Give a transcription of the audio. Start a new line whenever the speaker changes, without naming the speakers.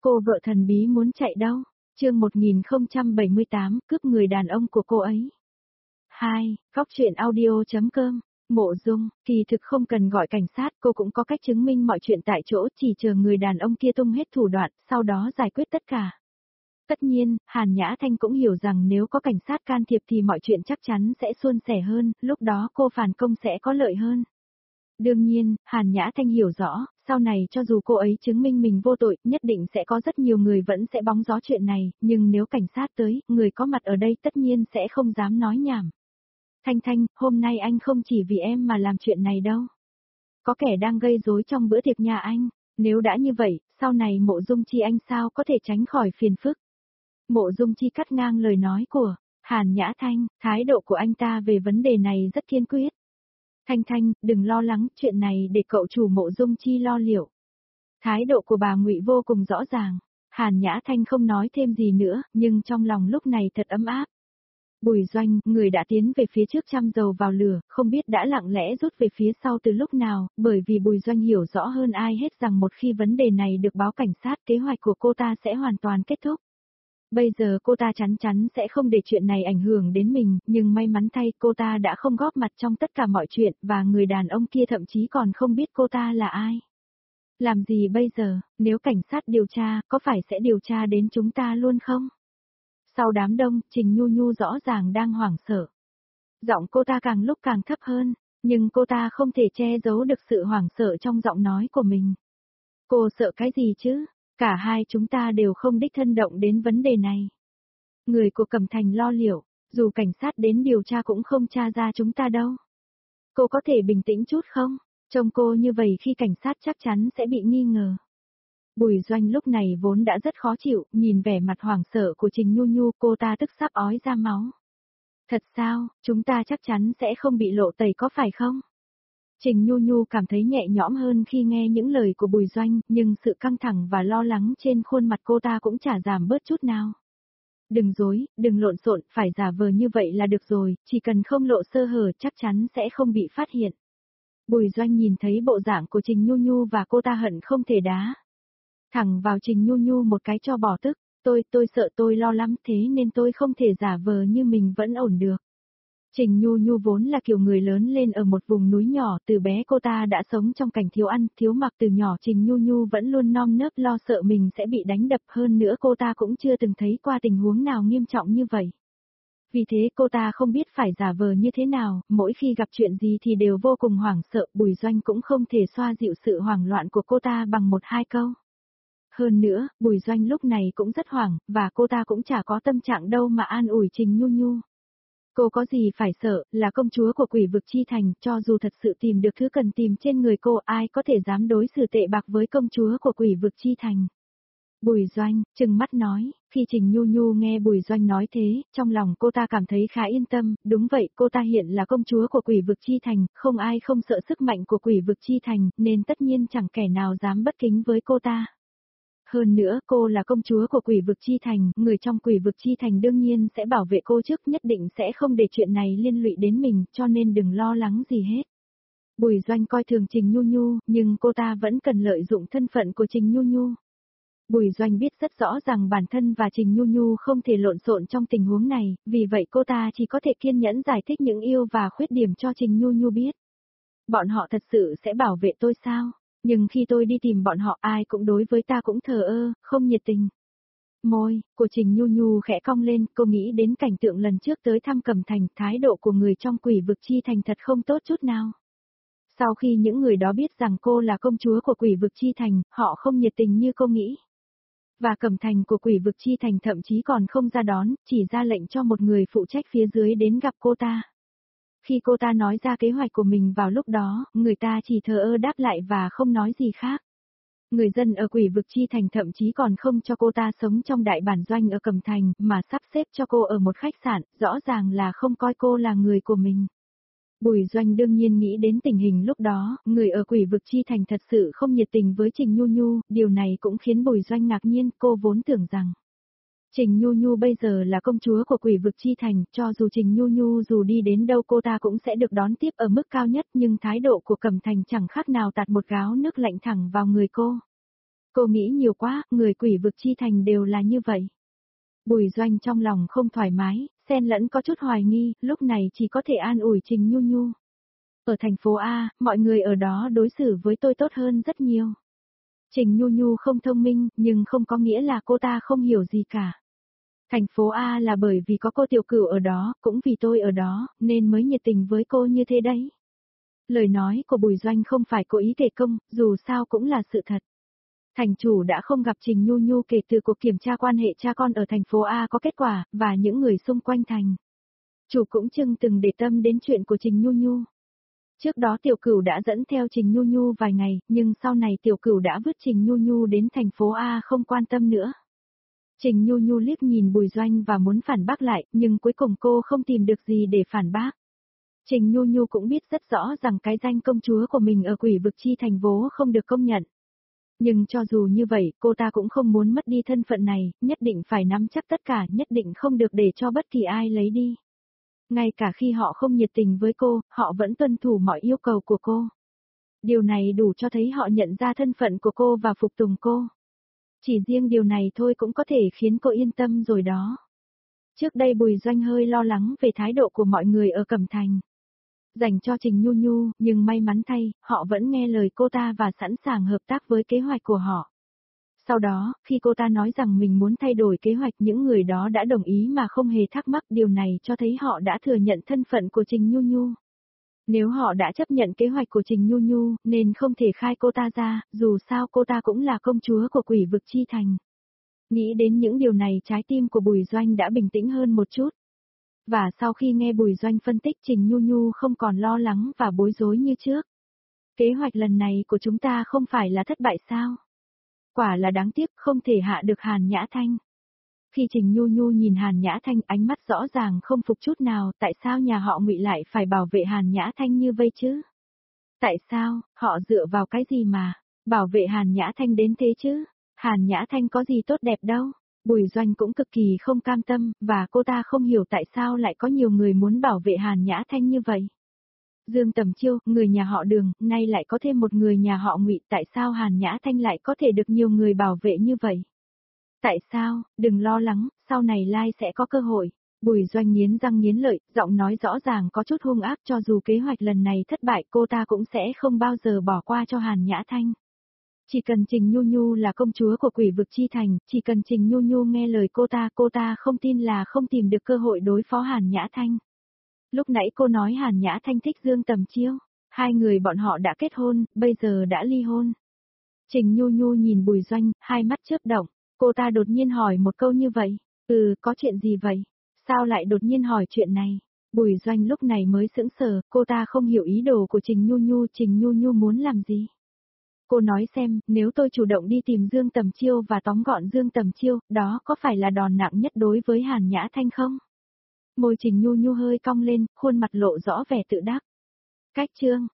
Cô vợ thần bí muốn chạy đâu? Chương 1078, cướp người đàn ông của cô ấy. 2. Góc truyện audio.com. Mộ Dung, kỳ thực không cần gọi cảnh sát, cô cũng có cách chứng minh mọi chuyện tại chỗ, chỉ chờ người đàn ông kia tung hết thủ đoạn, sau đó giải quyết tất cả. Tất nhiên, Hàn Nhã Thanh cũng hiểu rằng nếu có cảnh sát can thiệp thì mọi chuyện chắc chắn sẽ suôn sẻ hơn, lúc đó cô phản công sẽ có lợi hơn. Đương nhiên, Hàn Nhã Thanh hiểu rõ, sau này cho dù cô ấy chứng minh mình vô tội, nhất định sẽ có rất nhiều người vẫn sẽ bóng gió chuyện này, nhưng nếu cảnh sát tới, người có mặt ở đây tất nhiên sẽ không dám nói nhảm. Thanh Thanh, hôm nay anh không chỉ vì em mà làm chuyện này đâu. Có kẻ đang gây rối trong bữa tiệc nhà anh, nếu đã như vậy, sau này Mộ Dung Chi anh sao có thể tránh khỏi phiền phức. Mộ Dung Chi cắt ngang lời nói của Hàn Nhã Thanh, thái độ của anh ta về vấn đề này rất kiên quyết. Thanh Thanh, đừng lo lắng, chuyện này để cậu chủ Mộ Dung Chi lo liệu. Thái độ của bà Ngụy vô cùng rõ ràng. Hàn Nhã Thanh không nói thêm gì nữa, nhưng trong lòng lúc này thật ấm áp. Bùi Doanh, người đã tiến về phía trước chăm dầu vào lửa, không biết đã lặng lẽ rút về phía sau từ lúc nào, bởi vì Bùi Doanh hiểu rõ hơn ai hết rằng một khi vấn đề này được báo cảnh sát, kế hoạch của cô ta sẽ hoàn toàn kết thúc. Bây giờ cô ta chắn chắn sẽ không để chuyện này ảnh hưởng đến mình, nhưng may mắn thay cô ta đã không góp mặt trong tất cả mọi chuyện, và người đàn ông kia thậm chí còn không biết cô ta là ai. Làm gì bây giờ, nếu cảnh sát điều tra, có phải sẽ điều tra đến chúng ta luôn không? Sau đám đông, Trình Nhu Nhu rõ ràng đang hoảng sợ. Giọng cô ta càng lúc càng thấp hơn, nhưng cô ta không thể che giấu được sự hoảng sợ trong giọng nói của mình. Cô sợ cái gì chứ? Cả hai chúng ta đều không đích thân động đến vấn đề này. Người của Cẩm Thành lo liệu, dù cảnh sát đến điều tra cũng không tra ra chúng ta đâu. Cô có thể bình tĩnh chút không? Trông cô như vậy khi cảnh sát chắc chắn sẽ bị nghi ngờ. Bùi Doanh lúc này vốn đã rất khó chịu, nhìn vẻ mặt hoảng sợ của Trình Nhu Nhu, cô ta tức sắp ói ra máu. Thật sao, chúng ta chắc chắn sẽ không bị lộ tẩy có phải không? Trình Nhu Nhu cảm thấy nhẹ nhõm hơn khi nghe những lời của Bùi Doanh, nhưng sự căng thẳng và lo lắng trên khuôn mặt cô ta cũng chả giảm bớt chút nào. Đừng dối, đừng lộn xộn, phải giả vờ như vậy là được rồi, chỉ cần không lộ sơ hở chắc chắn sẽ không bị phát hiện. Bùi Doanh nhìn thấy bộ dạng của Trình Nhu Nhu và cô ta hận không thể đá thẳng vào Trình Nhu Nhu một cái cho bỏ tức, tôi sợ tôi lo lắm thế nên tôi không thể giả vờ như mình vẫn ổn được. Trình Nhu Nhu vốn là kiểu người lớn lên ở một vùng núi nhỏ, từ bé cô ta đã sống trong cảnh thiếu ăn, thiếu mặc từ nhỏ. Trình Nhu Nhu vẫn luôn nom nớp lo sợ mình sẽ bị đánh đập, hơn nữa cô ta cũng chưa từng thấy qua tình huống nào nghiêm trọng như vậy. Vì thế cô ta không biết phải giả vờ như thế nào, mỗi khi gặp chuyện gì thì đều vô cùng hoảng sợ. Bùi Doanh cũng không thể xoa dịu sự hoảng loạn của cô ta bằng một hai câu. Hơn nữa, Bùi Doanh lúc này cũng rất hoảng, và cô ta cũng chả có tâm trạng đâu mà an ủi Trình Nhu Nhu. Cô có gì phải sợ, là công chúa của Quỷ Vực Chi Thành, cho dù thật sự tìm được thứ cần tìm trên người cô, ai có thể dám đối xử tệ bạc với công chúa của Quỷ Vực Chi Thành. Bùi Doanh, trừng mắt nói, khi Trình Nhu Nhu nghe Bùi Doanh nói thế, trong lòng cô ta cảm thấy khá yên tâm, đúng vậy, cô ta hiện là công chúa của Quỷ Vực Chi Thành, không ai không sợ sức mạnh của Quỷ Vực Chi Thành, nên tất nhiên chẳng kẻ nào dám bất kính với cô ta. Hơn nữa, cô là công chúa của Quỷ Vực Chi Thành, người trong Quỷ Vực Chi Thành đương nhiên sẽ bảo vệ cô trước, nhất định sẽ không để chuyện này liên lụy đến mình, cho nên đừng lo lắng gì hết. Bùi Doanh coi thường Trình Nhu Nhu, nhưng cô ta vẫn cần lợi dụng thân phận của Trình Nhu Nhu. Bùi Doanh biết rất rõ rằng bản thân và Trình Nhu Nhu không thể lộn xộn trong tình huống này, vì vậy cô ta chỉ có thể kiên nhẫn giải thích những ưu và khuyết điểm cho Trình Nhu Nhu biết. Bọn họ thật sự sẽ bảo vệ tôi sao? Nhưng khi tôi đi tìm bọn họ ai cũng đối với ta cũng thờ ơ, không nhiệt tình. Môi của Trình Nhu Nhu khẽ cong lên, cô nghĩ đến cảnh tượng lần trước tới thăm Cẩm Thành, thái độ của người trong Quỷ Vực Chi Thành thật không tốt chút nào. Sau khi những người đó biết rằng cô là công chúa của Quỷ Vực Chi Thành, họ không nhiệt tình như cô nghĩ. Và Cẩm Thành của Quỷ Vực Chi Thành thậm chí còn không ra đón, chỉ ra lệnh cho một người phụ trách phía dưới đến gặp cô ta. Khi cô ta nói ra kế hoạch của mình vào lúc đó, người ta chỉ thờ ơ đáp lại và không nói gì khác. Người dân ở Quỷ Vực Chi Thành thậm chí còn không cho cô ta sống trong đại bản doanh ở Cẩm Thành, mà sắp xếp cho cô ở một khách sạn, rõ ràng là không coi cô là người của mình. Bùi Doanh đương nhiên nghĩ đến tình hình lúc đó, người ở Quỷ Vực Chi Thành thật sự không nhiệt tình với Trình Nhu Nhu, điều này cũng khiến Bùi Doanh ngạc nhiên, cô vốn tưởng rằng Trình Nhu Nhu bây giờ là công chúa của Quỷ Vực Chi Thành, cho dù Trình Nhu Nhu dù đi đến đâu cô ta cũng sẽ được đón tiếp ở mức cao nhất, nhưng thái độ của Cẩm Thành chẳng khác nào tạt một gáo nước lạnh thẳng vào người cô. Cô nghĩ nhiều quá, người Quỷ Vực Chi Thành đều là như vậy. Bùi Doanh trong lòng không thoải mái, xen lẫn có chút hoài nghi, lúc này chỉ có thể an ủi Trình Nhu Nhu. Ở thành phố A, mọi người ở đó đối xử với tôi tốt hơn rất nhiều. Trình Nhu Nhu không thông minh, nhưng không có nghĩa là cô ta không hiểu gì cả. Thành phố A là bởi vì có cô Tiểu Cửu ở đó, cũng vì tôi ở đó, nên mới nhiệt tình với cô như thế đấy. Lời nói của Bùi Doanh không phải cố ý kể công, dù sao cũng là sự thật. Thành chủ đã không gặp Trình Nhu Nhu kể từ cuộc kiểm tra quan hệ cha con ở thành phố A có kết quả, và những người xung quanh thành. Chủ cũng chừng từng để tâm đến chuyện của Trình Nhu Nhu. Trước đó Tiểu Cửu đã dẫn theo Trình Nhu Nhu vài ngày, nhưng sau này Tiểu Cửu đã vứt Trình Nhu Nhu đến thành phố A không quan tâm nữa. Trình Nhu Nhu liếc nhìn Bùi Doanh và muốn phản bác lại, nhưng cuối cùng cô không tìm được gì để phản bác. Trình Nhu Nhu cũng biết rất rõ rằng cái danh công chúa của mình ở Quỷ Vực Chi Thành vốn không được công nhận. Nhưng cho dù như vậy, cô ta cũng không muốn mất đi thân phận này, nhất định phải nắm chắc tất cả, nhất định không được để cho bất kỳ ai lấy đi. Ngay cả khi họ không nhiệt tình với cô, họ vẫn tuân thủ mọi yêu cầu của cô. Điều này đủ cho thấy họ nhận ra thân phận của cô và phục tùng cô. Chỉ riêng điều này thôi cũng có thể khiến cô yên tâm rồi đó. Trước đây Bùi Doanh hơi lo lắng về thái độ của mọi người ở Cẩm Thành. Dành cho Trình Nhu Nhu, nhưng may mắn thay, họ vẫn nghe lời cô ta và sẵn sàng hợp tác với kế hoạch của họ. Sau đó, khi cô ta nói rằng mình muốn thay đổi kế hoạch, những người đó đã đồng ý mà không hề thắc mắc, điều này cho thấy họ đã thừa nhận thân phận của Trình Nhu Nhu. Nếu họ đã chấp nhận kế hoạch của Trình Nhu Nhu, nên không thể khai cô ta ra, dù sao cô ta cũng là công chúa của Quỷ Vực Chi Thành. Nghĩ đến những điều này, trái tim của Bùi Doanh đã bình tĩnh hơn một chút. Và sau khi nghe Bùi Doanh phân tích, Trình Nhu Nhu không còn lo lắng và bối rối như trước. Kế hoạch lần này của chúng ta không phải là thất bại sao? Quả là đáng tiếc, không thể hạ được Hàn Nhã Thanh. Khi Trình Nhu Nhu nhìn Hàn Nhã Thanh, ánh mắt rõ ràng không phục chút nào, tại sao nhà họ Ngụy lại phải bảo vệ Hàn Nhã Thanh như vây chứ? Tại sao, họ dựa vào cái gì mà bảo vệ Hàn Nhã Thanh đến thế chứ? Hàn Nhã Thanh có gì tốt đẹp đâu? Bùi Doanh cũng cực kỳ không cam tâm, và cô ta không hiểu tại sao lại có nhiều người muốn bảo vệ Hàn Nhã Thanh như vậy. Dương Tầm Chiêu, người nhà họ Đường, nay lại có thêm một người nhà họ Ngụy, tại sao Hàn Nhã Thanh lại có thể được nhiều người bảo vệ như vậy? Tại sao, đừng lo lắng, sau này Lai sẽ có cơ hội. Bùi Doanh nghiến răng nghiến lợi, giọng nói rõ ràng có chút hung ác, cho dù kế hoạch lần này thất bại cô ta cũng sẽ không bao giờ bỏ qua cho Hàn Nhã Thanh. Chỉ cần Trình Nhu Nhu là công chúa của Quỷ Vực Chi Thành, chỉ cần Trình Nhu Nhu nghe lời cô ta không tin là không tìm được cơ hội đối phó Hàn Nhã Thanh. Lúc nãy cô nói Hàn Nhã Thanh thích Dương Tầm Chiêu, hai người bọn họ đã kết hôn, bây giờ đã ly hôn. Trình Nhu Nhu nhìn Bùi Doanh, hai mắt chớp động, cô ta đột nhiên hỏi một câu như vậy, có chuyện gì vậy? Sao lại đột nhiên hỏi chuyện này? Bùi Doanh lúc này mới sững sờ, cô ta không hiểu ý đồ của Trình Nhu Nhu muốn làm gì? Cô nói xem, nếu tôi chủ động đi tìm Dương Tầm Chiêu và tóm gọn Dương Tầm Chiêu, đó có phải là đòn nặng nhất đối với Hàn Nhã Thanh không? Môi Trình Nhu Nhu hơi cong lên, khuôn mặt lộ rõ vẻ tự đắc. Cách chương